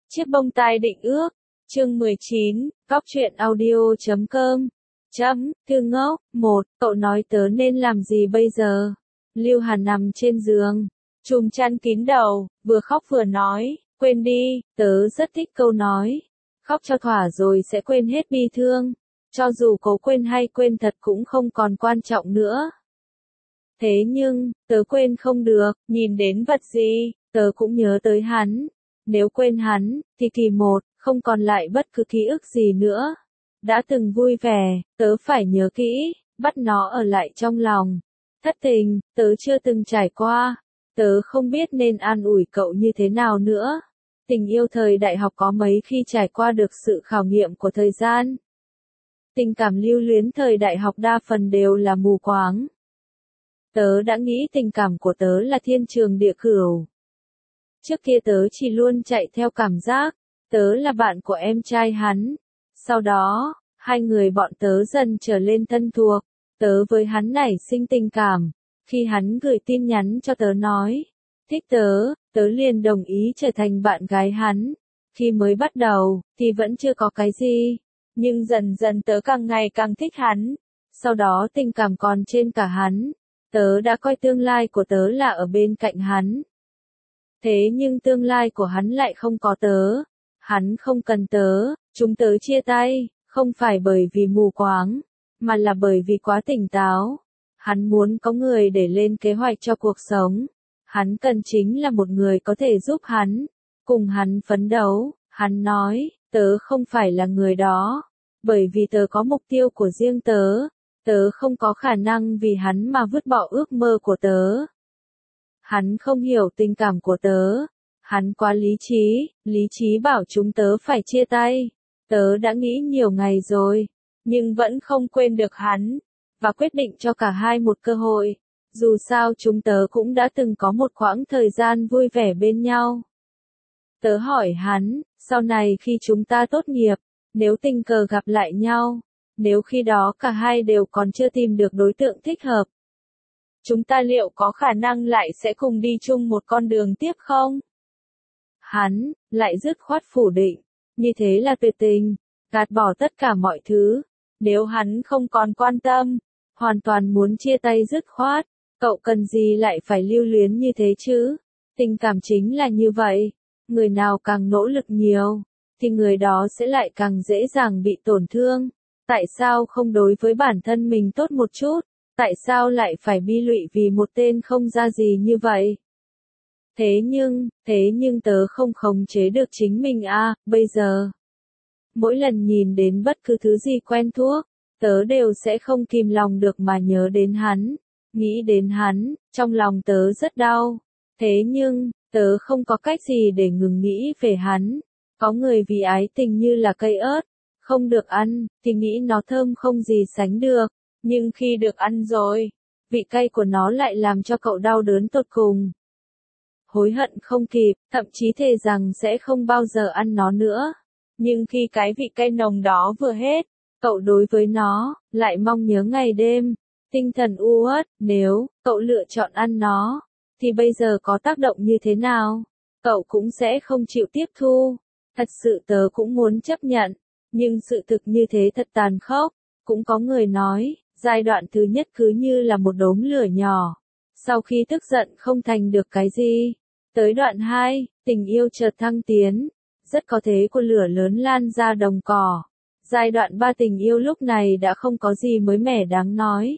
Chiếc bông tai định ước, chương 19, góc truyện audio.com. Thư ngốc, 1, cậu nói tớ nên làm gì bây giờ? Lưu Hàn nằm trên giường, trùm chăn kín đầu, vừa khóc vừa nói, quên đi, tớ rất thích câu nói. Khóc cho thỏa rồi sẽ quên hết bi thương. Cho dù cố quên hay quên thật cũng không còn quan trọng nữa. Thế nhưng, tớ quên không được, nhìn đến vật gì, tớ cũng nhớ tới hắn. Nếu quên hắn, thì kỳ một, không còn lại bất cứ ký ức gì nữa. Đã từng vui vẻ, tớ phải nhớ kỹ, bắt nó ở lại trong lòng. Thất tình, tớ chưa từng trải qua. Tớ không biết nên an ủi cậu như thế nào nữa. Tình yêu thời đại học có mấy khi trải qua được sự khảo nghiệm của thời gian. Tình cảm lưu luyến thời đại học đa phần đều là mù quáng. Tớ đã nghĩ tình cảm của tớ là thiên trường địa cửu. Trước kia tớ chỉ luôn chạy theo cảm giác, tớ là bạn của em trai hắn. Sau đó, hai người bọn tớ dần trở lên thân thuộc, tớ với hắn nảy sinh tình cảm. Khi hắn gửi tin nhắn cho tớ nói, thích tớ, tớ liền đồng ý trở thành bạn gái hắn. Khi mới bắt đầu, thì vẫn chưa có cái gì, nhưng dần dần tớ càng ngày càng thích hắn. Sau đó tình cảm còn trên cả hắn, tớ đã coi tương lai của tớ là ở bên cạnh hắn. Thế nhưng tương lai của hắn lại không có tớ. Hắn không cần tớ, chúng tớ chia tay, không phải bởi vì mù quáng, mà là bởi vì quá tỉnh táo. Hắn muốn có người để lên kế hoạch cho cuộc sống. Hắn cần chính là một người có thể giúp hắn, cùng hắn phấn đấu. Hắn nói, tớ không phải là người đó, bởi vì tớ có mục tiêu của riêng tớ. Tớ không có khả năng vì hắn mà vứt bỏ ước mơ của tớ. Hắn không hiểu tình cảm của tớ. Hắn quá lý trí bảo chúng tớ phải chia tay. Tớ đã nghĩ nhiều ngày rồi, nhưng vẫn không quên được hắn, và quyết định cho cả hai một cơ hội. Dù sao chúng tớ cũng đã từng có một quãng thời gian vui vẻ bên nhau. Tớ hỏi hắn, sau này khi chúng ta tốt nghiệp, nếu tình cờ gặp lại nhau, nếu khi đó cả hai đều còn chưa tìm được đối tượng thích hợp, chúng ta liệu có khả năng lại sẽ cùng đi chung một con đường tiếp không? Hắn lại dứt khoát phủ định, như thế là tuyệt tình, gạt bỏ tất cả mọi thứ. Nếu hắn không còn quan tâm, hoàn toàn muốn chia tay dứt khoát, cậu cần gì lại phải lưu luyến như thế chứ? Tình cảm chính là như vậy, người nào càng nỗ lực nhiều, thì người đó sẽ lại càng dễ dàng bị tổn thương. Tại sao không đối với bản thân mình tốt một chút? Tại sao lại phải bi lụy vì một tên không ra gì như vậy? Thế nhưng tớ không khống chế được chính mình bây giờ. Mỗi lần nhìn đến bất cứ thứ gì quen thuộc, tớ đều sẽ không kìm lòng được mà nhớ đến hắn, nghĩ đến hắn, trong lòng tớ rất đau. Thế nhưng, tớ không có cách gì để ngừng nghĩ về hắn. Có người vì ái tình như là cây ớt, không được ăn, thì nghĩ nó thơm không gì sánh được, nhưng khi được ăn rồi, vị cay của nó lại làm cho cậu đau đớn tột cùng. Hối hận không kịp, thậm chí thề rằng sẽ không bao giờ ăn nó nữa. Nhưng khi cái vị cay nồng đó vừa hết, cậu đối với nó, lại mong nhớ ngày đêm, tinh thần u uất. Nếu cậu lựa chọn ăn nó, thì bây giờ có tác động như thế nào? Cậu cũng sẽ không chịu tiếp thu. Thật sự tớ cũng muốn chấp nhận, nhưng sự thực như thế thật tàn khốc. Cũng có người nói, giai đoạn thứ nhất cứ như là một đốm lửa nhỏ. Sau khi tức giận không thành được cái gì. Tới đoạn 2, tình yêu chợt thăng tiến. Rất có thế của lửa lớn lan ra đồng cỏ. Giai đoạn 3 tình yêu lúc này đã không có gì mới mẻ đáng nói.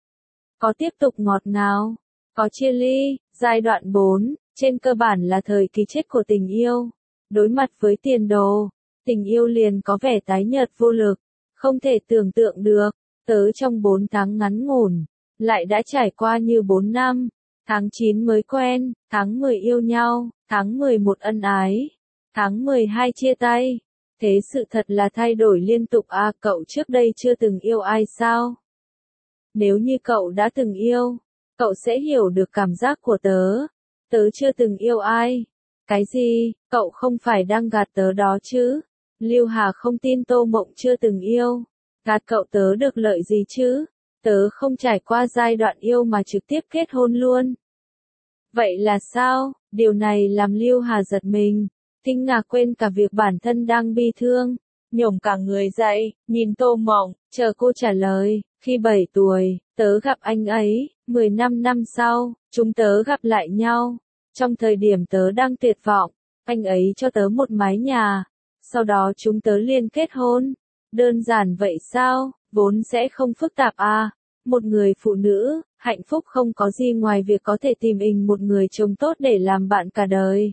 Có tiếp tục ngọt ngào, có chia ly. Giai đoạn 4, trên cơ bản là thời kỳ chết của tình yêu. Đối mặt với tiền đồ, tình yêu liền có vẻ tái nhợt vô lực. Không thể tưởng tượng được, tớ trong 4 tháng ngắn ngủn, lại đã trải qua như 4 năm. Tháng 9 mới quen, tháng 10 yêu nhau, tháng 11 ân ái, tháng 12 chia tay. Thế sự thật là thay đổi liên tục cậu trước đây chưa từng yêu ai sao? Nếu như cậu đã từng yêu, cậu sẽ hiểu được cảm giác của tớ. Tớ chưa từng yêu ai. Cái gì, cậu không phải đang gạt tớ đó chứ? Lưu Hà không tin Tô Mộng chưa từng yêu. Gạt cậu tớ được lợi gì chứ? Tớ không trải qua giai đoạn yêu mà trực tiếp kết hôn luôn. Vậy là sao? Điều này làm Lưu Hà giật mình. kinh ngạc quên cả việc bản thân đang bi thương, nhổm cả người dậy, nhìn Tô Mộng, chờ cô trả lời. Khi 7 tuổi, tớ gặp anh ấy, 15 năm sau, chúng tớ gặp lại nhau. Trong thời điểm tớ đang tuyệt vọng, anh ấy cho tớ một mái nhà, sau đó chúng tớ liên kết hôn. Đơn giản vậy sao, vốn sẽ không phức tạp à. Một người phụ nữ, hạnh phúc không có gì ngoài việc có thể tìm một người chồng tốt để làm bạn cả đời.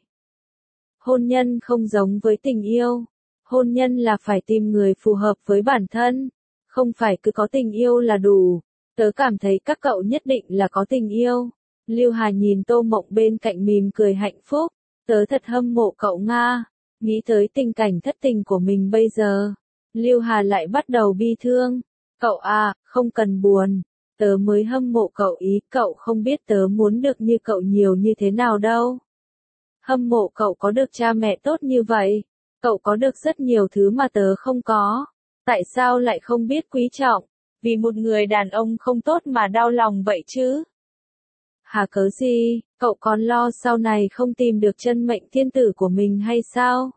Hôn nhân không giống với tình yêu. Hôn nhân là phải tìm người phù hợp với bản thân, không phải cứ có tình yêu là đủ. Tớ cảm thấy các cậu nhất định là có tình yêu. Lưu Hà nhìn Tô Mộng bên cạnh mỉm cười hạnh phúc. Tớ thật hâm mộ cậu Nga. Nghĩ tới tình cảnh thất tình của mình bây giờ, Lưu Hà lại bắt đầu bi thương. Cậu à, không cần buồn. Tớ mới hâm mộ cậu ý, cậu không biết tớ muốn được như cậu nhiều như thế nào đâu. Hâm mộ cậu có được cha mẹ tốt như vậy. Cậu có được rất nhiều thứ mà tớ không có. Tại sao lại không biết quý trọng? Vì một người đàn ông không tốt mà đau lòng vậy chứ? Hà cớ gì, cậu còn lo sau này không tìm được chân mệnh thiên tử của mình hay sao?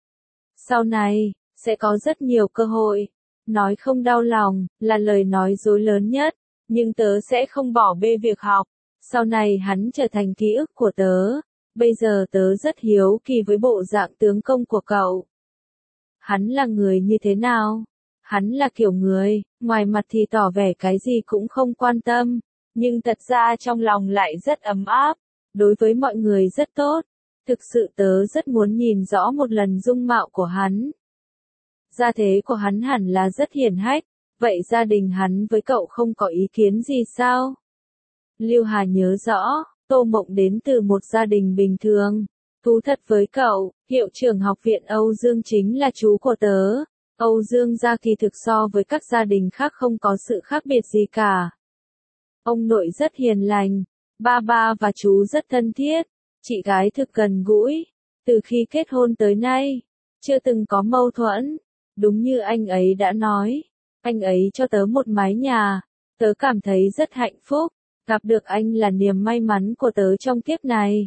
Sau này, sẽ có rất nhiều cơ hội. Nói không đau lòng, là lời nói dối lớn nhất. Nhưng tớ sẽ không bỏ bê việc học. Sau này hắn trở thành ký ức của tớ. Bây giờ tớ rất hiếu kỳ với bộ dạng tướng công của cậu. Hắn là người như thế nào? Hắn là kiểu người, ngoài mặt thì tỏ vẻ cái gì cũng không quan tâm, nhưng thật ra trong lòng lại rất ấm áp, đối với mọi người rất tốt. Thực sự tớ rất muốn nhìn rõ một lần dung mạo của hắn. Gia thế của hắn hẳn là rất hiển hách, vậy gia đình hắn với cậu không có ý kiến gì sao? Lưu Hà nhớ rõ, Tô Mộng đến từ một gia đình bình thường. Thú thật với cậu, hiệu trưởng học viện Âu Dương chính là chú của tớ. Âu Dương gia kỳ thực so với các gia đình khác không có sự khác biệt gì cả. Ông nội rất hiền lành, ba ba và chú rất thân thiết, chị gái thực gần gũi. Từ khi kết hôn tới nay, chưa từng có mâu thuẫn. Đúng như anh ấy đã nói, anh ấy cho tớ một mái nhà, tớ cảm thấy rất hạnh phúc. Gặp được anh là niềm may mắn của tớ trong kiếp này.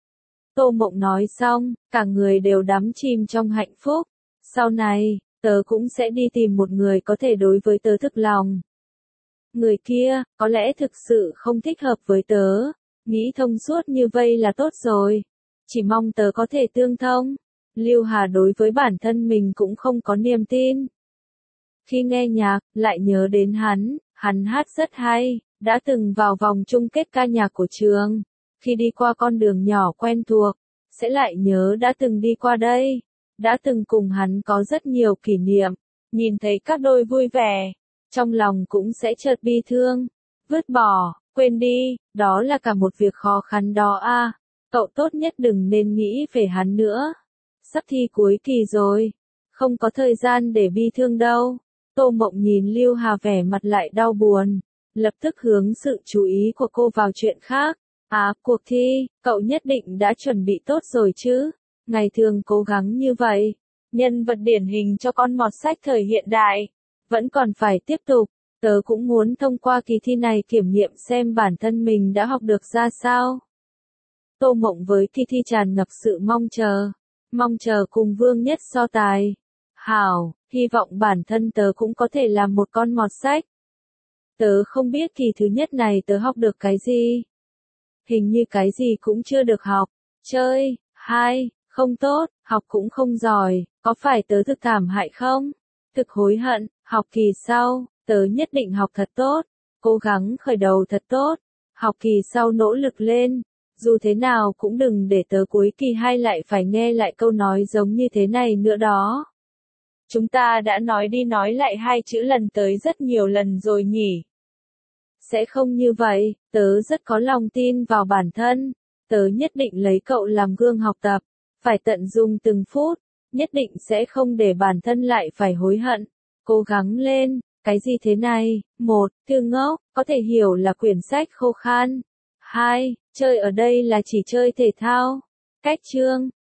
Tô Mộng nói xong, cả người đều đắm chìm trong hạnh phúc. Sau này, tớ cũng sẽ đi tìm một người có thể đối với tớ thực lòng. Người kia, có lẽ thực sự không thích hợp với tớ. Nghĩ thông suốt như vậy là tốt rồi. Chỉ mong tớ có thể tương thông. Lưu Hà đối với bản thân mình cũng không có niềm tin. Khi nghe nhạc, lại nhớ đến hắn hát rất hay. Đã từng vào vòng chung kết ca nhạc của trường. Khi đi qua con đường nhỏ quen thuộc, sẽ lại nhớ đã từng đi qua đây. Đã từng cùng hắn có rất nhiều kỷ niệm. Nhìn thấy các đôi vui vẻ, trong lòng cũng sẽ chợt bi thương. Vứt bỏ, quên đi, đó là cả một việc khó khăn đó à. Cậu tốt nhất đừng nên nghĩ về hắn nữa. Sắp thi cuối kỳ rồi, không có thời gian để bi thương đâu. Tô Mộng nhìn Lưu Hà vẻ mặt lại đau buồn. Lập tức hướng sự chú ý của cô vào chuyện khác. À, cuộc thi, cậu nhất định đã chuẩn bị tốt rồi chứ? Ngày thường cố gắng như vậy, nhân vật điển hình cho con mọt sách thời hiện đại, vẫn còn phải tiếp tục. Tớ cũng muốn thông qua kỳ thi này kiểm nghiệm xem bản thân mình đã học được ra sao. Tô Mộng với kỳ thi tràn ngập sự mong chờ cùng Vương Nhất so tài. Hảo, hy vọng bản thân tớ cũng có thể làm một con mọt sách. Tớ không biết kỳ thứ nhất này tớ học được cái gì. Hình như cái gì cũng chưa được học. Chơi, không tốt, học cũng không giỏi, có phải tớ thực thảm hại không? Thực hối hận, học kỳ sau, tớ nhất định học thật tốt, cố gắng khởi đầu thật tốt, học kỳ sau nỗ lực lên, dù thế nào cũng đừng để tớ cuối kỳ 2 lại phải nghe lại câu nói giống như thế này nữa đó. Chúng ta đã nói đi nói lại 2 chữ lần tới rất nhiều lần rồi nhỉ? Sẽ không như vậy, tớ rất có lòng tin vào bản thân, tớ nhất định lấy cậu làm gương học tập, phải tận dụng từng phút, nhất định sẽ không để bản thân lại phải hối hận, cố gắng lên, cái gì thế này, 1, thư ngốc, có thể hiểu là quyển sách khô khan, 2, chơi ở đây là chỉ chơi thể thao, cách chương.